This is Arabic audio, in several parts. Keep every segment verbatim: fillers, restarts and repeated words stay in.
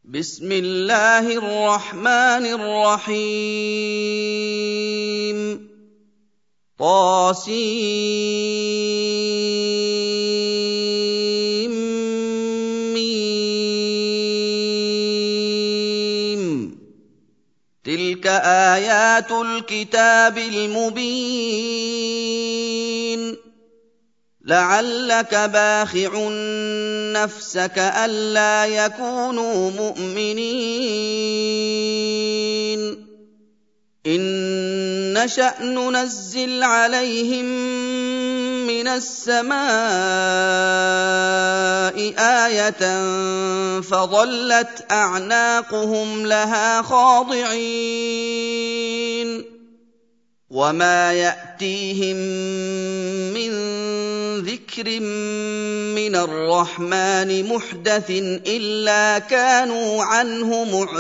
بسم الله الرحمن الرحيم طاسيم ميم تلك آيات الكتاب المبين لعلك باخع نفسك ألا يكونوا مؤمنين إن نشأ ننزل عليهم من السماء آية فظلت أعناقهم لها خاضعين وما يأتيهم من ذكر من الرحمن محدث إلا كانوا عنه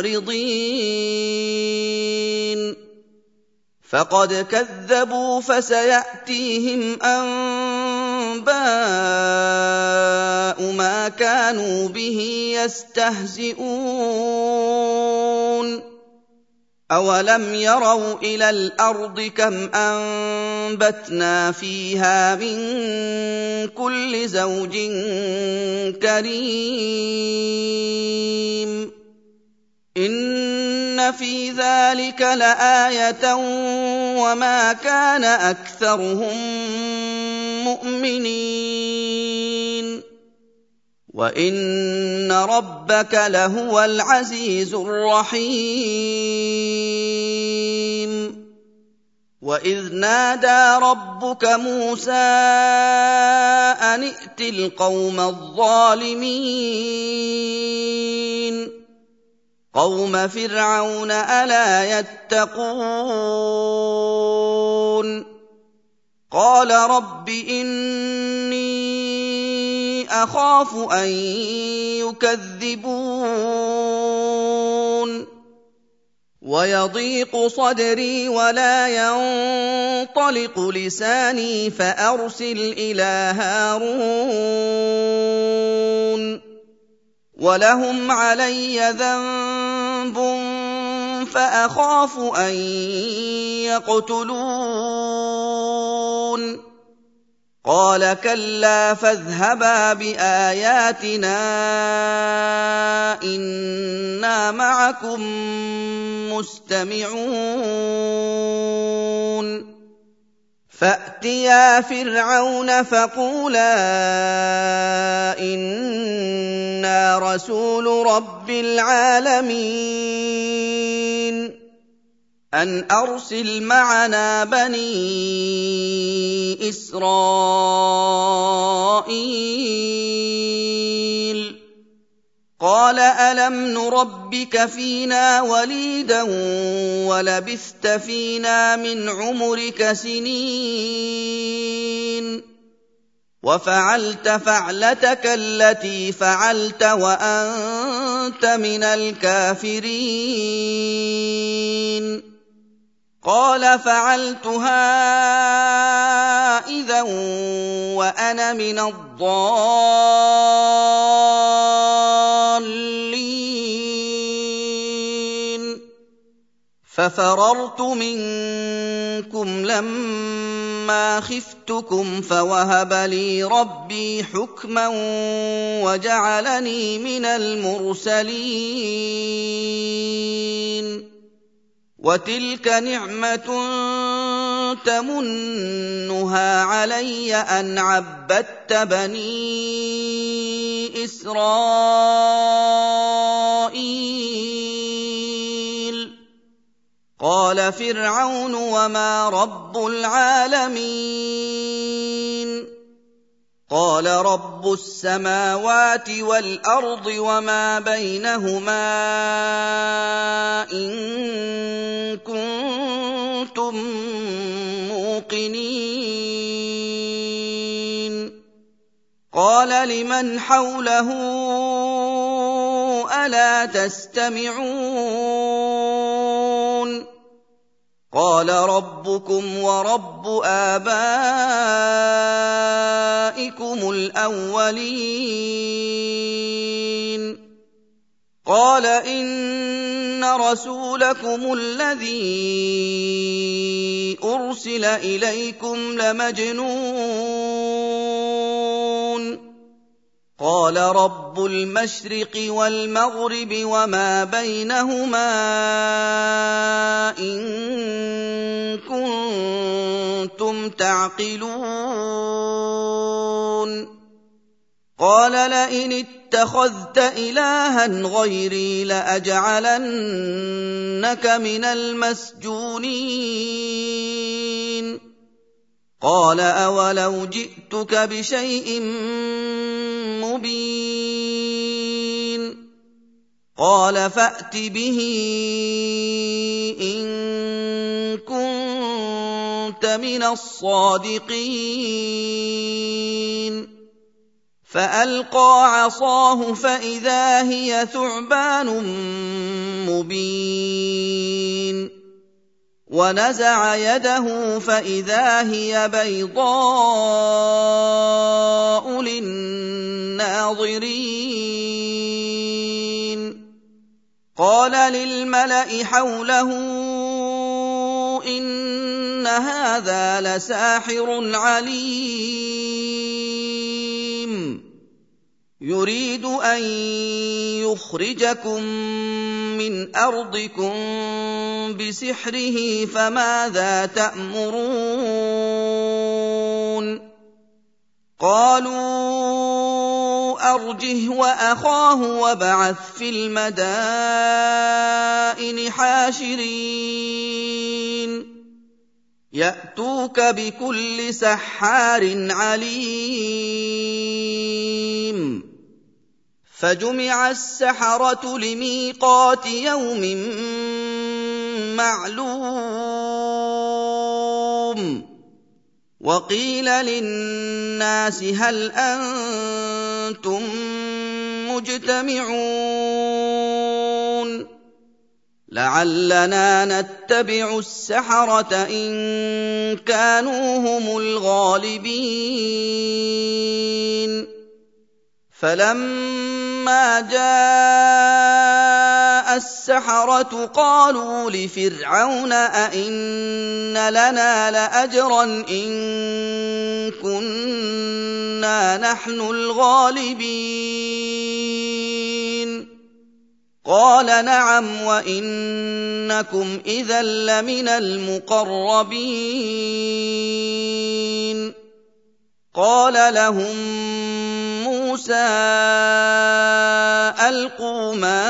معرضين فقد كذبوا فسيأتيهم أنباء ما كانوا به يستهزئون أَوَلَمْ يَرَوْا إِلَى الْأَرْضِ كَمْ أَنبَتْنَا فِيهَا مِن كُلِّ زَوْجٍ كَرِيمٍ إِنَّ فِي ذَلِكَ لَآيَةً وَمَا كَانَ أَكْثَرُهُم مُّؤْمِنِينَ وَإِنَّ رَبَّكَ لَهُوَ الْعَزِيزُ الرَّحِيمُ وَإِذْ نَادَىٰ رَبُّكَ مُوسَىٰ أَنِ ائْتِ الْقَوْمَ الظَّالِمِينَ قَوْمَ فِرْعَوْنَ أَلَا يَتَّقُونَ قَالَ رَبِّ إِنِّي أَخَافُ أَن يُكَذِّبُونِ وَيَضِيقُ صَدْرِي وَلَا يَنطَلِقُ لِسَانِي فَأَرْسِلْ إِلَىٰ هَارُونَ وَلَهُمْ عَلَيَّ ذَنبٌ فَأَخَافُ أَن يَقْتُلُونِ قَالَ كَلَّا فَاذْهَبَا بِآيَاتِنَا إِنَّا مَعَكُم مُّسْتَمِعُونَ فَأْتِيَا فِرْعَوْنَ فَقُولَا إِنَّا رَسُولُ رَبِّ الْعَالَمِينَ أَنْ أَرْسِلْ مَعَنَا بَنِي إِسْرَائِيلَ قَالَ أَلَمْ نُرَبِّكَ فِينَا وَلِيدًا وَلَبِثْتَ فِينَا مِنْ عُمُرِكَ سِنِينَ وَفَعَلْتَ فَعْلَتَكَ الَّتِي فَعَلْتَ وَأَنتَ مِنَ الْكَافِرِينَ قَالَ فَعَلْتُهَا إِذًا وَأَنَا مِنَ الضَّالِّينَ فَفَرَرْتُ مِنكُمْ لَمَّا خِفْتُكُمْ فَوَهَبَ لِي رَبِّي حُكْمًا وَجَعَلَنِي مِنَ الْمُرْسَلِينَ وَتِلْكَ نِعْمَةٌ تَمُنُّهَا عَلَيَّ أَنْ عَبَّدتَّ بَنِي إِسْرَائِيلَ قَالَ فِرْعَوْنُ وَمَا رَبُّ الْعَالَمِينَ قَالَ رَبُّ السَّمَاوَاتِ وَالْأَرْضِ وَمَا بَيْنَهُمَا إِن كُنتُم مُّوقِنِينَ قَالَ لِمَنْ حَوْلَهُ أَلَا تَسْتَمِعُونَ قَالَ رَبُّكُمْ وَرَبُّ آبَائِكُمُ الْأَوَّلِينَ قَالَ قال إن رسولكم الذي أرسل إليكم لمجنون قال رب المشرق والمغرب وما بينهما إن كنتم تعقلون قال لئن اتخذت إلها غيري لأجعلنك من المسجونين قال أولو جئتك بشيء مبين قال فأت به إن كنت من الصادقين فألقى عصاه فإذا هي ثعبان مبين ونزع يده فإذا هي بيضاء للناظرين قال للملأ حوله إن هذا لساحر عليم يريد أن يخرجكم من أرضكم بسحره فماذا تأمرون قالوا أرجه وأخاه وابعث في المدائن حاشرين يأتوك بكل سحار عليم فجمع السحرة لميقات يوم معلوم وقيل للناس هل أنتم مجتمعون لعلنا نتبع السحرة إن كانوا هم الغالبين فلما جاء السحرة قالوا لفرعون أئن لنا لأجرا إن كنا نحن الغالبين قال نعم وإنكم إذا لمن المقربين قال لهم موسى ألقوا ما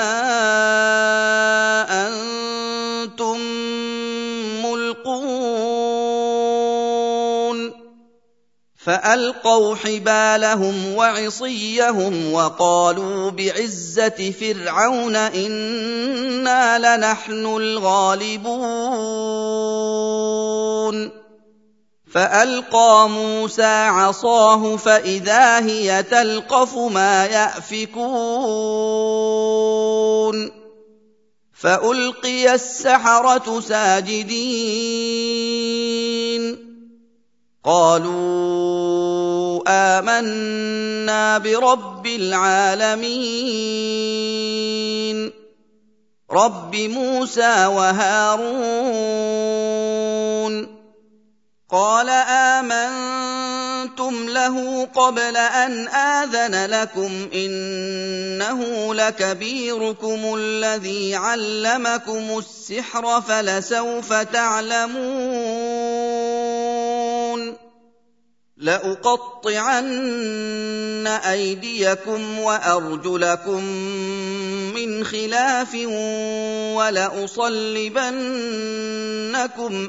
أنتم ملقون فألقوا حبالهم وعصيهم وقالوا بعزة فرعون إنا لنحن الغالبون فألقى موسى عصاه فإذا هي تلقف ما يأفكون فألقي السحرة ساجدين قالوا آمنا برب العالمين رب موسى وهارون قال آمنتم له قبل أن آذن لكم إنه لكبيركم الذي علمكم السحر فلسوف تعلمون لأقطعن أيديكم وأرجلكم من خلاف ولأصلبنكم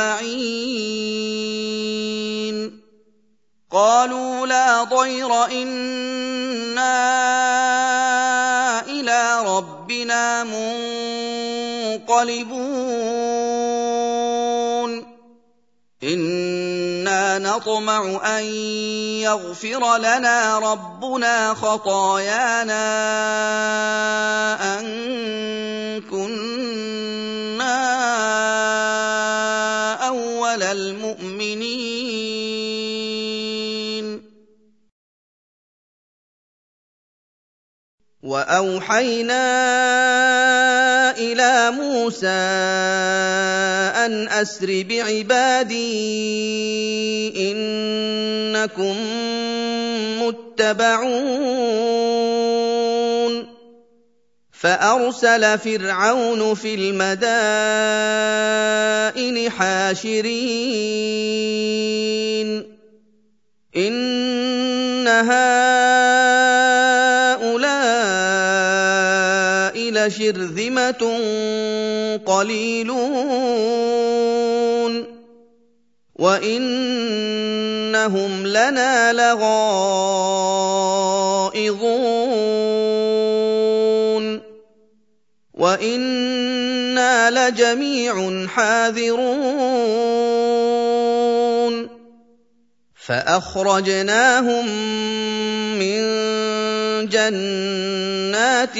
أجمعين قالوا لا ضير إنا إلى ربنا منقلبون إنا نطمع أن يغفر لنا ربنا خطايانا أن كنا أول المؤمنين وَأَوْحَيْنَا إِلَىٰ مُوسَىٰ أَنْ أَسْرِ بِعِبَادِي إِنَّكُم مُّتَّبَعُونَ فَأَرْسَلَ فِرْعَوْنُ فِي الْمَدَائِنِ حَاشِرِينَ إِنَّ هَٰؤُلَاءِ لَشِرْذِمَةٌ قَلِيلُونَ وَإِنَّهُمْ لَنَا لَغَائِظُونَ وَإِنَّا لَجَمِيعٌ حَاذِرُونَ فَأَخْرَجْنَاهُم مِّن جَنَّاتٍ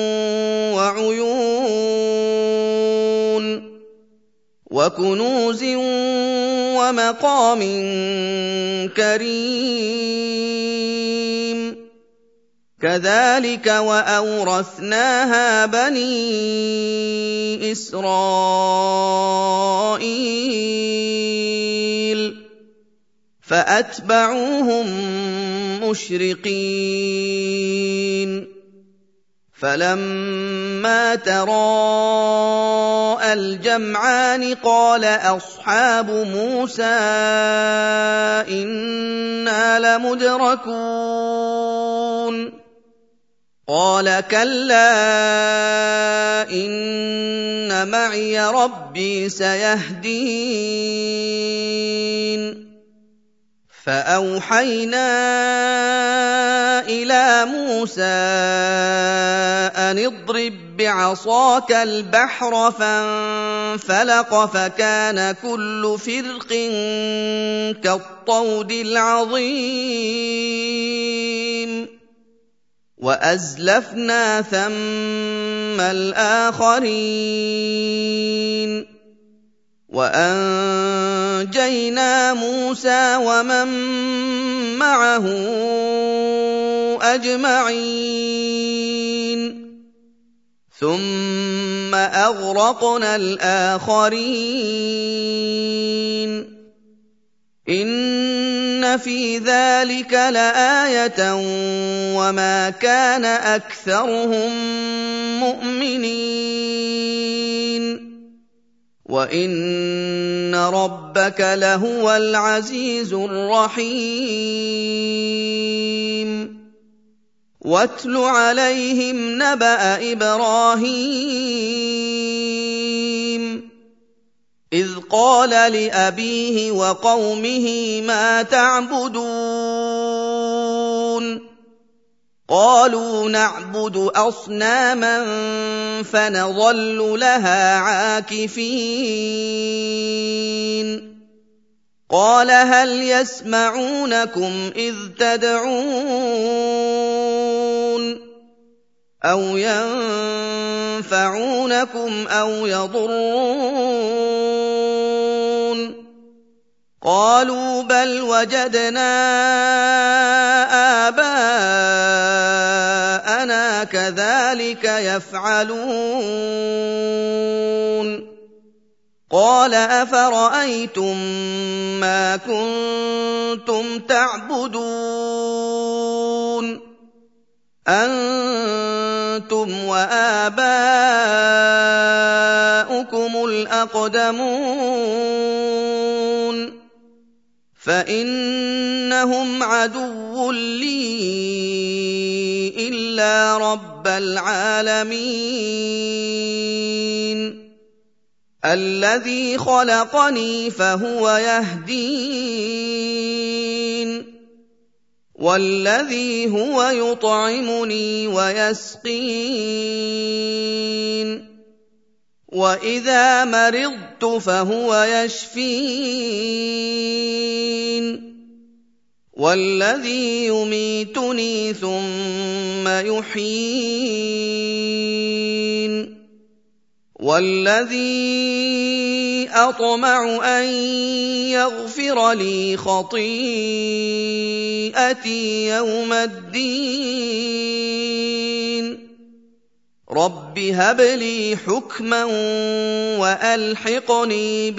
وَعُيُونٍ وَكُنُوزٍ وَمَقَامٍ كَرِيمٍ كَذَٰلِكَ وَأَوْرَثْنَاهَا بَنِي إِسْرَائِيلَ فَأَتْبَعُوهُم مُّشْرِقِينَ فَلَمَّا تَرَاءَى الْجَمْعَانِ قَالَ أَصْحَابُ مُوسَىٰ إِنَّا لَمُدْرَكُونَ قَالَ كَلَّا إِنَّ مَعِيَ رَبِّي سَيَهْدِينِ فَأَوْحَيْنَا إِلَىٰ مُوسَىٰ أَنِ اضْرِب بِّعَصَاكَ الْبَحْرَ فَانفَلَقَ فَكَانَ كُلُّ فِرْقٍ كَالطَّوْدِ الْعَظِيمِ وَأَزْلَفْنَا ثَمَّ الْآخَرِينَ وَأَنجَيْنَا مُوسَىٰ وَمَن مَّعَهُ أَجْمَعِينَ ثُمَّ أَغْرَقْنَا الْآخَرِينَ إِنَّ فِي ذَٰلِكَ لَآيَةً وَمَا كَانَ أَكْثَرُهُم مُّؤْمِنِينَ وَإِنَّ رَبَّكَ لَهُوَ الْعَزِيزُ الرَّحِيمُ وَاتْلُ عَلَيْهِمْ نَبَأَ إِبْرَاهِيمَ إِذْ قَالَ لِأَبِيهِ وَقَوْمِهِ مَا تَعْبُدُونَ قَالُوا نَعْبُدُ أَصْنَامًا فَنَظَلُّ لَهَا عَاكِفِينَ قَالَ هَلْ يَسْمَعُونَكُمْ إِذْ تَدْعُونَ أَوْ يَنفَعُونَكُمْ أَوْ يَضُرُّونَ قَالُوا بَلْ وَجَدْنَا آبَاءَنَا كَذَٰلِكَ يَفْعَلُونَ قَالَ أَفَرَأَيْتُم مَّا كُنتُمْ تَعْبُدُونَ أَنتُمْ وَآبَاؤُكُمُ الْأَقْدَمُونَ فَإِنَّهُمْ عَدُوٌّ لِّي إِلَّا رَبَّ الْعَالَمِينَ الَّذِي خَلَقَنِي فَهُوَ يَهْدِينِ وَالَّذِي هُوَ يُطْعِمُنِي وَيَسْقِينِ وَإِذَا مَرِضْتُ فَهُوَ يَشْفِينِ وَالَّذِي يُمِيتُنِي ثُمَّ يُحْيِينِ وَالَّذِي أَطْمَعُ أَن يَغْفِرَ لِي خَطِيئَتِي يَوْمَ الدِّينِ رَبِّ هَبْ لِي حُكْمًا وَأَلْحِقْنِي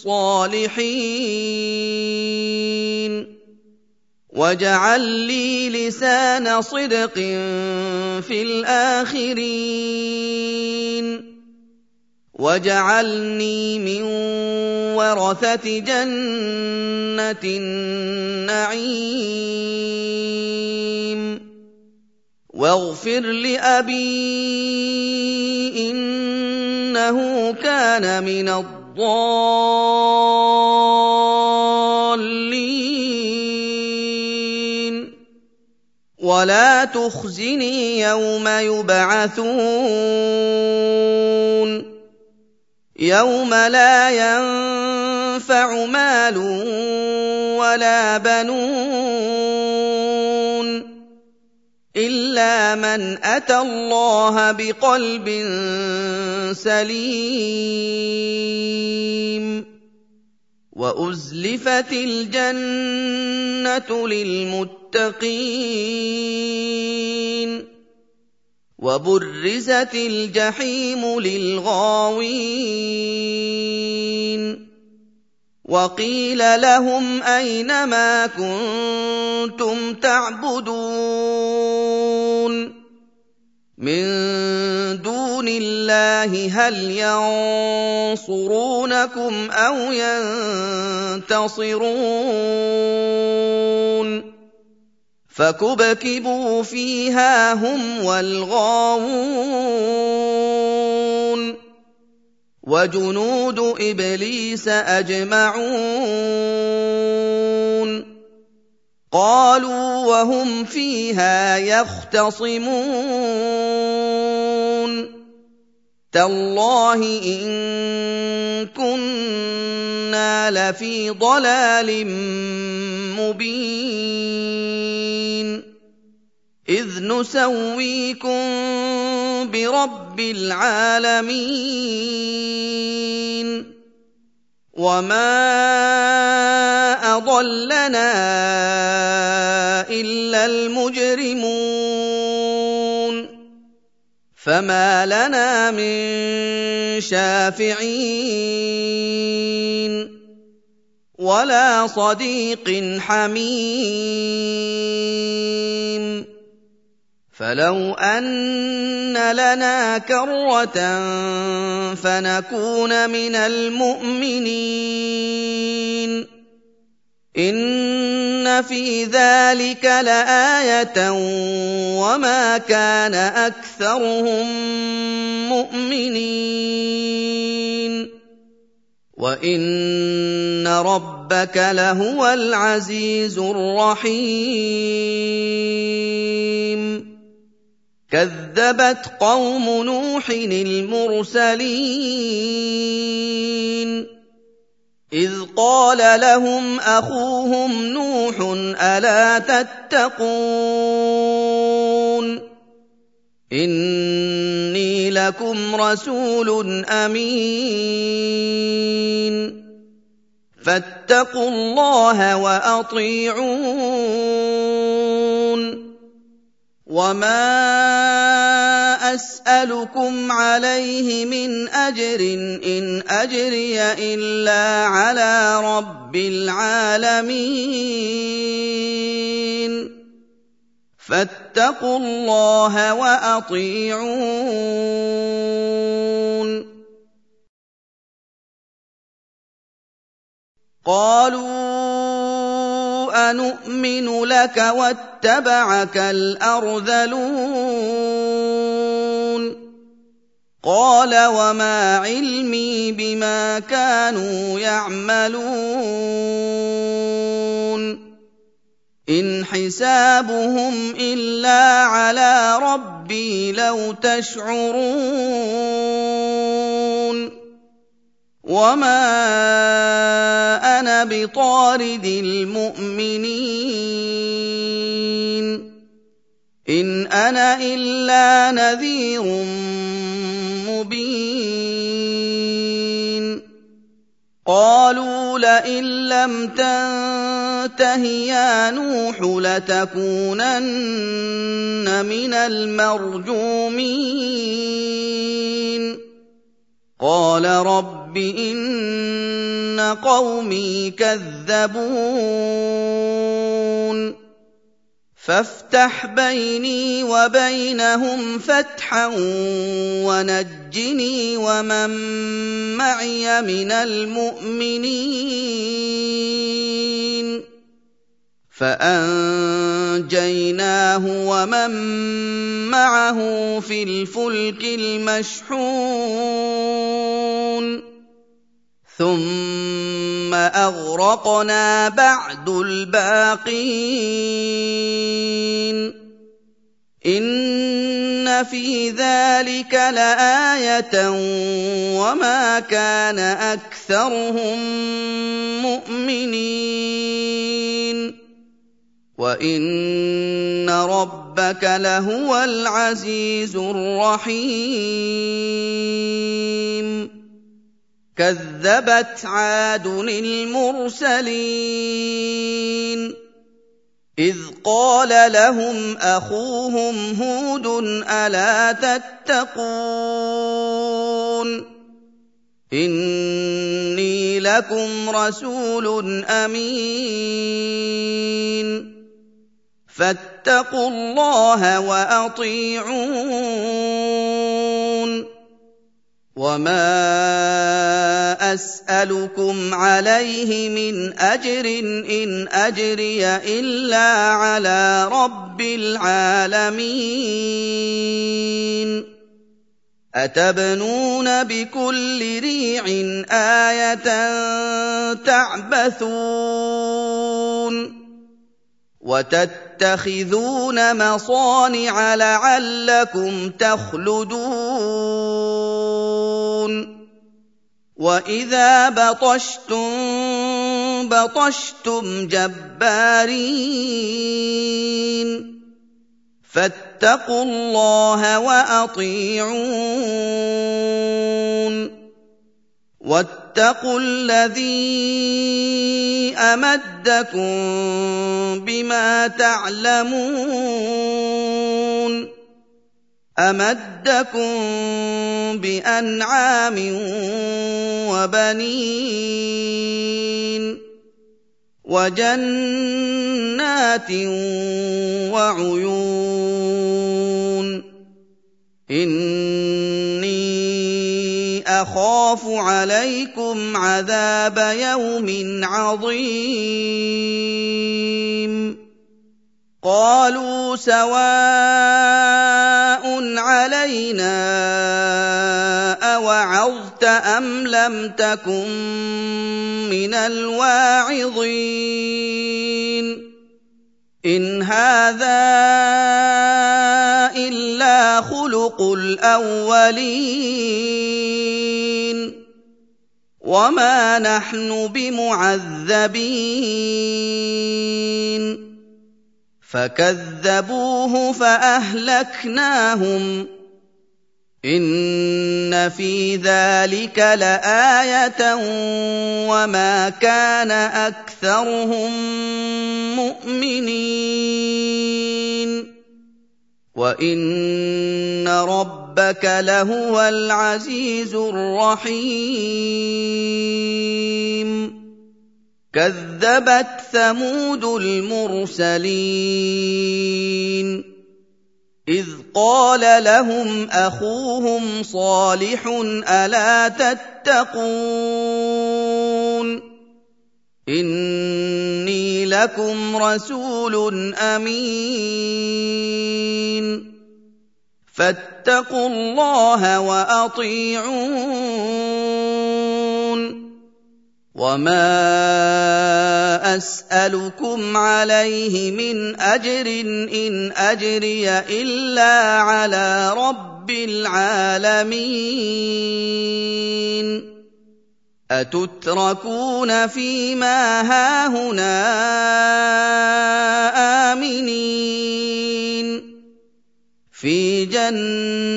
بِالصَّالِحِينَ وَاجْعَل لِّي لِسَانَ صِدْقٍ فِي الْآخِرِينَ وَاجْعَلْنِي مِن وَرَثَةِ جَنَّةِ النَّعِيمِ وَاغْفِرْ لِأَبِي إِنَّهُ كَانَ مِنَ الضَّالِّينَ وَلَا تُخْزِنِي يَوْمَ يُبْعَثُونَ يَوْمَ لَا يَنفَعُ مَالٌ وَلَا بَنُونَ إِلَّا مَنْ أَتَى اللَّهَ بِقَلْبٍ سَلِيمٍ وَأُزْلِفَتِ الْجَنَّةُ لِلْمُتَّقِينَ وَبُرِّزَتِ الْجَحِيمُ لِلْغَاوِينَ وَقِيلَ لَهُمْ أَيْنَ مَا كُنتُمْ تَعْبُدُونَ مِن دُونِ اللَّهِ هَلْ يَنصُرُونَكُمْ أَوْ يَنتَصِرُونَ فَكُبْكِبُوا فِيهَا هُمْ وَالْغَاوُونَ وَجُنُودُ إِبْلِيسَ أَجْمَعُونَ قَالُوا وَهُمْ فِيهَا يَخْتَصِمُونَ تَاللَّهِ إِن كُنَّا لَفِي ضَلَالٍ مُّبِينٍ إِذْ نُسَوِّيكُم بِرَبِّ الْعَالَمِينَ وَمَا أَضَلَّنَا إِلَّا الْمُجْرِمُونَ فَمَا لَنَا مِن شَافِعِينَ وَلَا صَدِيقٍ حَمِيمٍ فَلَوْ أَنَّ لَنَا كَرَّةً فَنَكُونَ مِنَ الْمُؤْمِنِينَ إِنَّ فِي ذَلِكَ لَآيَةً وَمَا كَانَ أَكْثَرُهُم مُّؤْمِنِينَ وَإِنَّ رَبَّكَ لَهُوَ الْعَزِيزُ الرَّحِيمُ كَذَّبَتْ قَوْمُ نُوحٍ الْمُرْسَلِينَ إِذْ قَالَ لَهُمْ أَخُوهُمْ نُوحٌ أَلَا تَتَّقُونَ إِنِّي لَكُمْ رَسُولٌ أَمِينٌ فَاتَّقُوا اللَّهَ وَأَطِيعُونِ وَمَا أَسْأَلُكُمْ عَلَيْهِ مِنْ أَجْرٍ إِنْ أَجْرِيَ إِلَّا عَلَىٰ رَبِّ الْعَالَمِينَ فَاتَّقُوا اللَّهَ وَأَطِيعُونِ قَالُوا أَنُؤْمِنُ لَكَ وَاتَّبَعَكَ الْأَرْذَلُونَ قَالَ وَمَا عِلْمِي بِمَا كَانُوا يَعْمَلُونَ إِنْ حِسَابُهُمْ إِلَّا عَلَىٰ رَبِّي لَوْ تَشْعُرُونَ وَمَا أَنَا بِطَارِدِ الْمُؤْمِنِينَ إِنْ أَنَا إِلَّا نَذِيرٌ مُّبِينٌ قَالُوا لَئِن لَّمْ تَنتَهِ يَا نُوحُ لَتَكُونَنَّ مِنَ الْمَرْجُومِينَ قَالَ رَبِّ إِنَّ قَوْمِي كَذَّبُونِ فافتح بيني وبينهم فتحا ونجني ومن معي من المؤمنين فأنجيناه ومن معه في الفلك المشحون ثم أغرقنا بعد الباقين إن في ذلك لآية وما كان أكثرهم مؤمنين وإن ربك لهو العزيز الرحيم كذبت عاد المرسلين إذ قال لهم أخوهم هود ألا تتقون إني لكم رسول أمين فاتقوا الله وأطيعون وما أسألكم عليه من أجر إن أجري إلا على رب العالمين أتبنون بكل ريع آية تعبثون وتتخذون مصانع لعلكم تخلدون وإذا بطشتم بطشتم جبارين فاتقوا الله وأطيعون واتقوا الذي أمدكم بما تعلمون أمدكم بأنعام وبنين وجنات وعيون إني أخاف عليكم عذاب يوم عظيم قالوا سواء علينا أوعظت أم لم تكن من الواعظين إن هذا إلا خلق الأولين وما نحن بمعذبين فكذبوه فأهلكناهم إن في ذلك لآية وما كان أكثرهم مؤمنين وإن ربك لهو العزيز الرحيم كذبت ثمود المرسلين إذ قال لهم أخوهم صالح ألا تتقون إني لكم رسول أمين فاتقوا الله وأطيعون وما أسألكم عليه من أجر إن أجري إلا على رب العالمين أتتركون فيما هاهنا آمنين في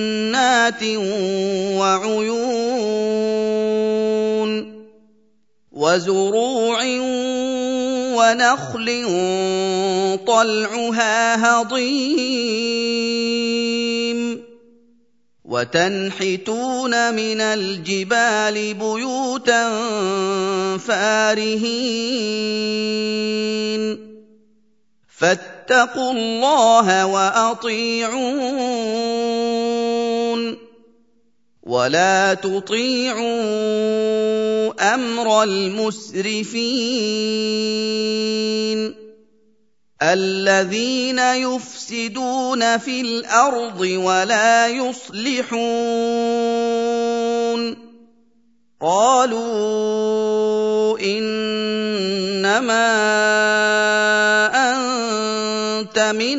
جنات وعيون وزروع ونخل طلعها هضيم وتنحتون من الجبال بيوتا فارهين فاتقوا الله وأطيعون ولا تطيعوا أمر المسرفين الذين يفسدون في الأرض ولا يصلحون قالوا إنما أنت من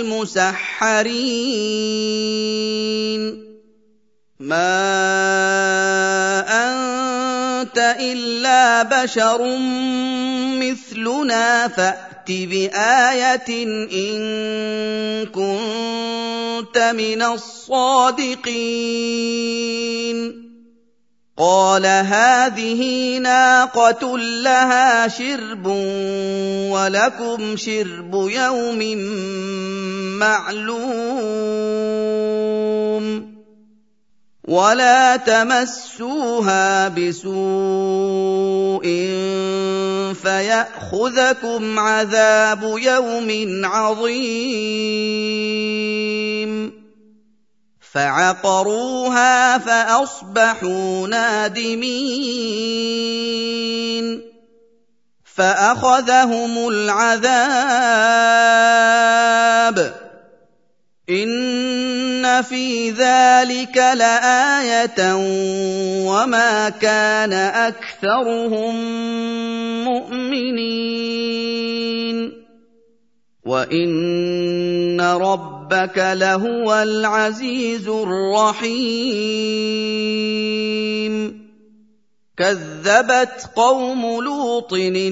المسحرين ما أنت إلا بشر مثلنا فأت بآية إن كنت من الصادقين قال هذه ناقة لها شرب ولكم شرب يوم معلوم ولا تمسوها بسوء فيأخذكم عذاب يوم عظيم فعقروها فأصبحوا نادمين فأخذهم العذاب إن في ذلك لآية وما كان أكثرهم مؤمنين وإن ربك لهو العزيز الرحيم كذبت قوم لوط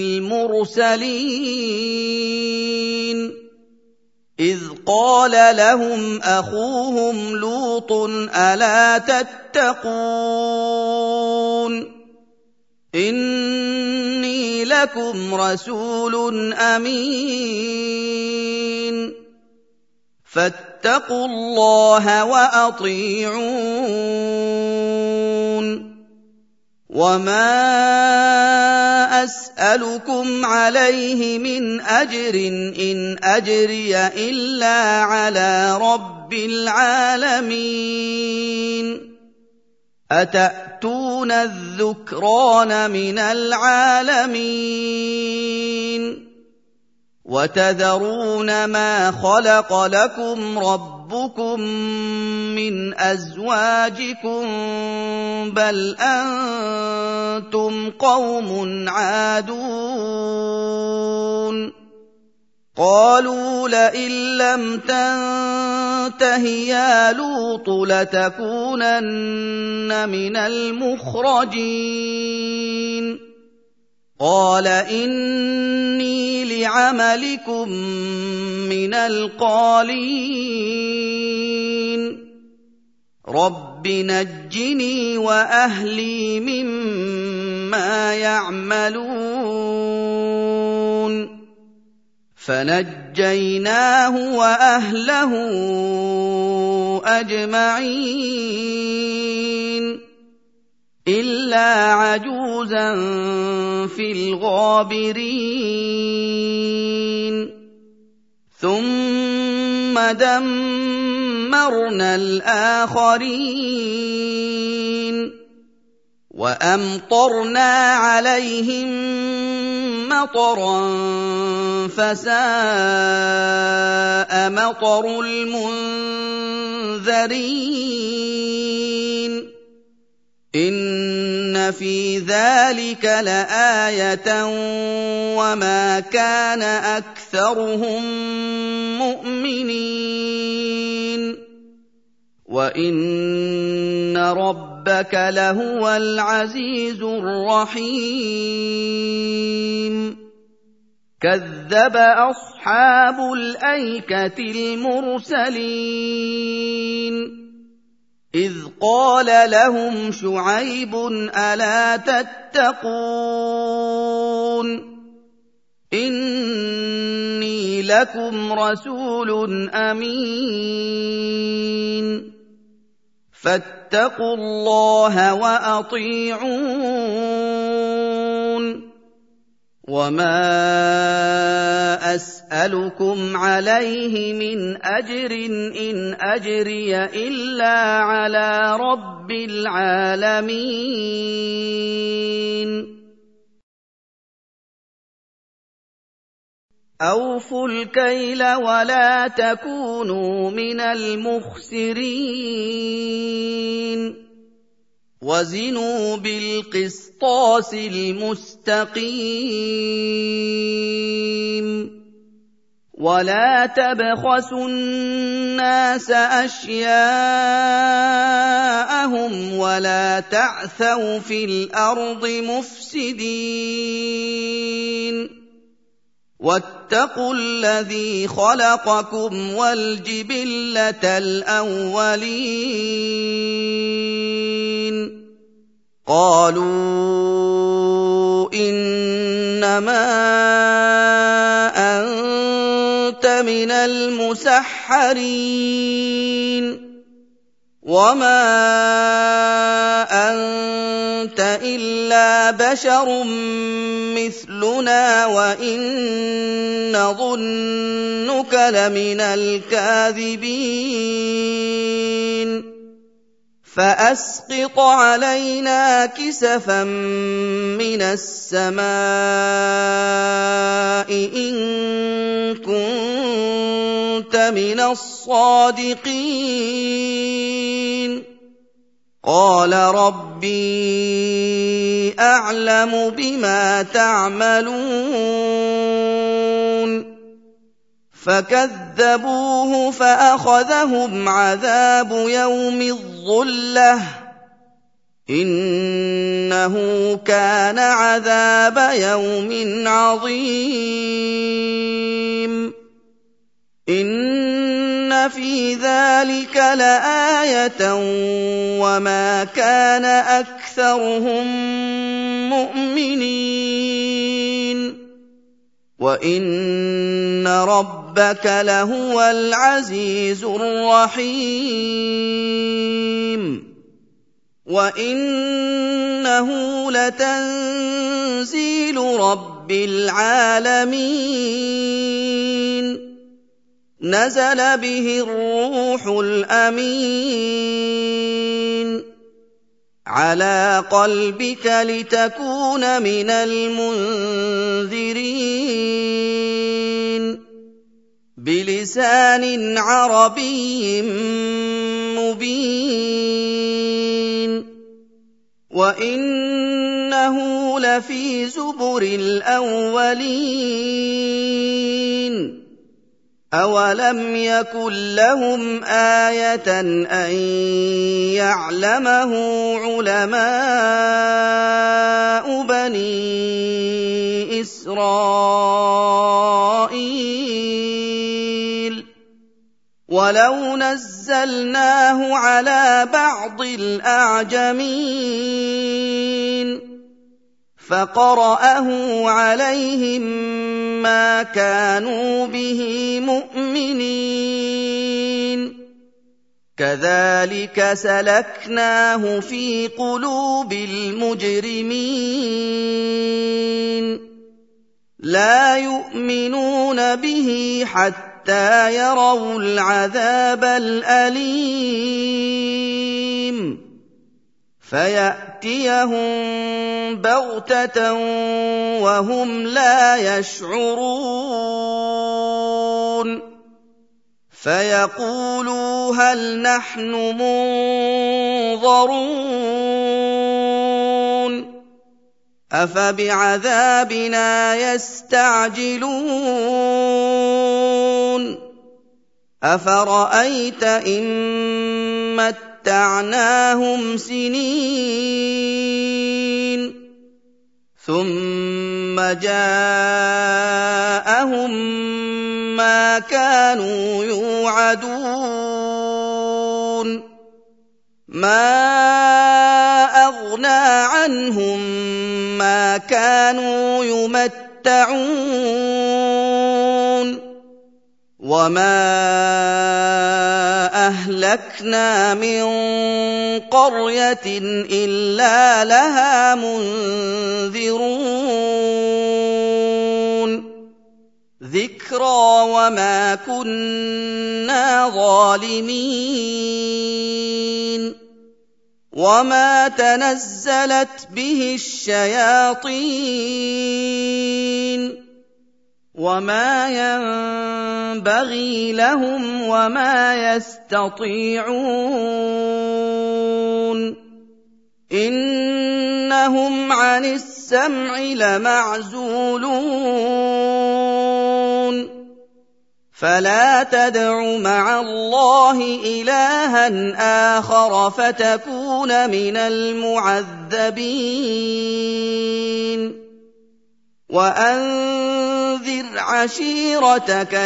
المرسلين إذ قال لهم أخوهم لوط ألا تتقون إني لكم رسول أمين فاتقوا الله وأطيعون وما أسألكم عليه من أجر إن أجري إلا على رب العالمين أتأتون الذكران من العالمين وتذرون ما خلق لكم ربكم من أزواجكم بل أنتم قوم عادون قالوا لئن لم تنته يا لوط لتكونن من المخرجين قال إني لعملكم من القالين رب نجني وأهلي مما يعملون فنجيناه وأهله أجمعين إلا عجوزا في الغابرين ثم دمرنا الآخرين وأمطرنا عليهم مطرا فساء مطر المنذرين إن في ذلك لآية وما كان أكثرهم مؤمنين وإن ربك لهو العزيز الرحيم كذب أصحاب الأيكة المرسلين إِذْ قَالَ لَهُمْ شُعَيْبٌ أَلَا تَتَّقُونَ إِنِّي لَكُمْ رَسُولٌ أَمِينٌ فَاتَّقُوا اللَّهَ وَأَطِيعُونِ وَمَا أَسْأَلُكُمْ عَلَيْهِ مِنْ أَجْرٍ إِنْ أَجْرِيَ إِلَّا عَلَىٰ رَبِّ الْعَالَمِينَ أَوْفُوا الْكَيْلَ وَلَا تَكُونُوا مِنَ الْمُخْسِرِينَ وَزِنُوا بِالْقِسْطَاسِ الْمُسْتَقِيمِ وَلَا تَبْخَسُوا النَّاسَ أَشْيَاءَهُمْ وَلَا تَعْثَوْا فِي الْأَرْضِ مُفْسِدِينَ وَاتَّقُوا الَّذِي خَلَقَكُمْ وَالْجِبِلَّةَ الْأَوَّلِينَ قَالُوا إِنَّمَا أَنتَ مِنَ الْمُسَحَّرِينَ وَمَا أَنتَ إِلَّا بَشَرٌ مِّثْلُنَا وَإِن نَّظُنُّكَ لَمِنَ الْكَاذِبِينَ فَأَسْقِطْ عَلَيْنَا كِسَفًا مِّنَ السَّمَاءِ إِن كُنتَ مِنَ الصَّادِقِينَ قَالَ رَبِّي أَعْلَمُ بِمَا تَعْمَلُونَ فَكَذَّبُوهُ فَأَخَذَهُمْ عَذَابُ يَوْمِ الظُّلَّةِ ۚ إِنَّهُ كَانَ عَذَابَ يَوْمٍ عَظِيمٍ إِنَّ فِي ذَٰلِكَ لَآيَةً وَمَا كَانَ أَكْثَرُهُم مُّؤْمِنِينَ وَإِنَّ رَبَّكَ لَهُوَ الْعَزِيزُ الرَّحِيمُ وَإِنَّهُ لَتَنزِيلُ رَبِّ الْعَالَمِينَ نَزَلَ بِهِ الرُّوحُ الْأَمِينُ عَلَىٰ قَلْبِكَ لِتَكُونَ مِنَ الْمُنذِرِينَ بِلِسَانٍ عَرَبِيٍّ مُّبِينٍ وَإِنَّهُ لَفِي زُبُرِ الْأَوَّلِينَ أَوَلَمْ يَكُن لَّهُمْ آيَةً أَن يَعْلَمَهُ عُلَمَاءُ بَنِي إِسْرَائِيلَ وَلَوْ نَزَّلْنَاهُ عَلَىٰ بَعْضِ الْأَعْجَمِينَ فَقَرَأَهُ عَلَيْهِم مَّا كَانُوا بِهِ مُؤْمِنِينَ كَذَٰلِكَ سَلَكْنَاهُ فِي قُلُوبِ الْمُجْرِمِينَ لَا يُؤْمِنُونَ بِهِ حَتَّىٰ يَرَوُا الْعَذَابَ الْأَلِيمَ فَيَأْتِيَهُم بَغْتَةً وَهُمْ لَا يَشْعُرُونَ فَيَقُولُوا هَلْ نَحْنُ مُنظَرُونَ أَفَبِعَذَابِنَا يَسْتَعْجِلُونَ أَفَرَأَيْتَ إِن مَّتَّعْنَاهُمْ سِنِينَ ثُمَّ جَاءَهُم مَّا كَانُوا يُوعَدُونَ مَا أَغْنَىٰ عَنْهُم مَّا كَانُوا يُمَتَّعُونَ وَمَا أَهْلَكْنَا مِن قَرْيَةٍ إِلَّا لَهَا مُنذِرُونَ ذِكْرَىٰ وَمَا كُنَّا ظَالِمِينَ وَمَا تَنَزَّلَتْ بِهِ الشَّيَاطِينُ وَمَا يَنبَغِي لَهُمْ وَمَا يَسْتَطِيعُونَ إِنَّهُمْ عَنِ السَّمْعِ لَمَعْزُولُونَ فَلَا تَدْعُ مَعَ اللَّهِ إِلَٰهًا آخَرَ فَتَكُونَ مِنَ الْمُعَذَّبِينَ وَأَنذِرْ عَشِيرَتَكَ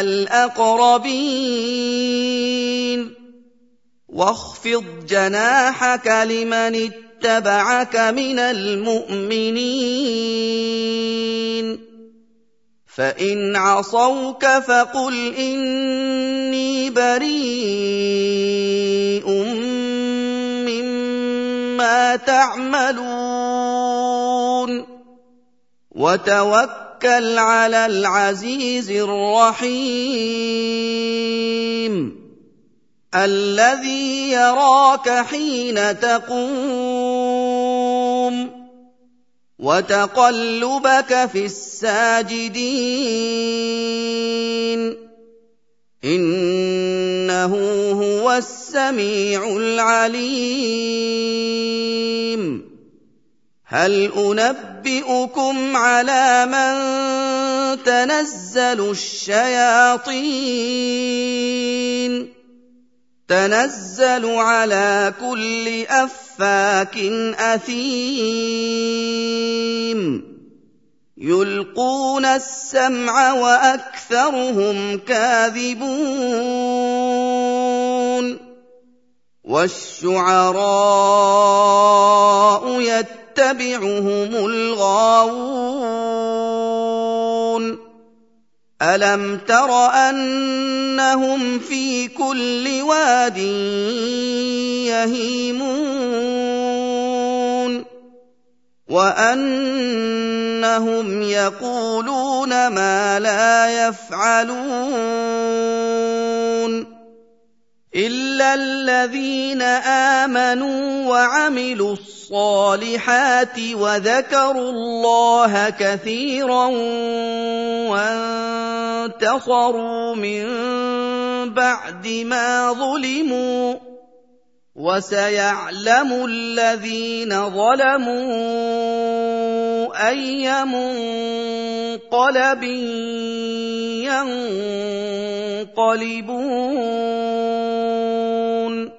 الْأَقْرَبِينَ وَاخْفِضْ جَنَاحَكَ لِمَنِ اتَّبَعَكَ مِنَ الْمُؤْمِنِينَ فَإِنْ عَصَوْكَ فَقُلْ إِنِّي بَرِيءٌ مِّمَّا تَعْمَلُونَ وَتَوَكَّلْ عَلَى الْعَزِيزِ الرَّحِيمِ الَّذِي يَرَاكَ حِينَ تَقُومُ وَتَقَلُّبَكَ فِي السَّاجِدِينَ إِنَّهُ هُوَ السَّمِيعُ الْعَلِيمُ هَلْ أُنَبِّئُكُمْ عَلَىٰ مَن تَنَزَّلُ الشَّيَاطِينُ تَنَزَّلُ عَلَىٰ كُلِّ أَفَّاكٍ أَثِيمٍ يُلْقُونَ السَّمْعَ وَأَكْثَرُهُمْ كَاذِبُونَ وَالشُّعَرَاءُ يَتَّبِعُهُمُ الْغَاوُونَ أَلَمْ تَرَ أَنَّهُمْ فِي كُلِّ وَادٍ يَهِيمُونَ وَأَنَّهُمْ يَقُولُونَ مَا لَا يَفْعَلُونَ إِلَّا الَّذِينَ آمَنُوا وَعَمِلُوا الصَّالِحَاتِ وَذَكَرُوا اللَّهَ كَثِيرًا وَانتَصَرُوا مِن بَعْدِ مَا ظُلِمُوا ۗ وَسَيَعْلَمُ الَّذِينَ ظَلَمُوا أَيَّ مُنقَلَبٍ يَنقَلِبُونَ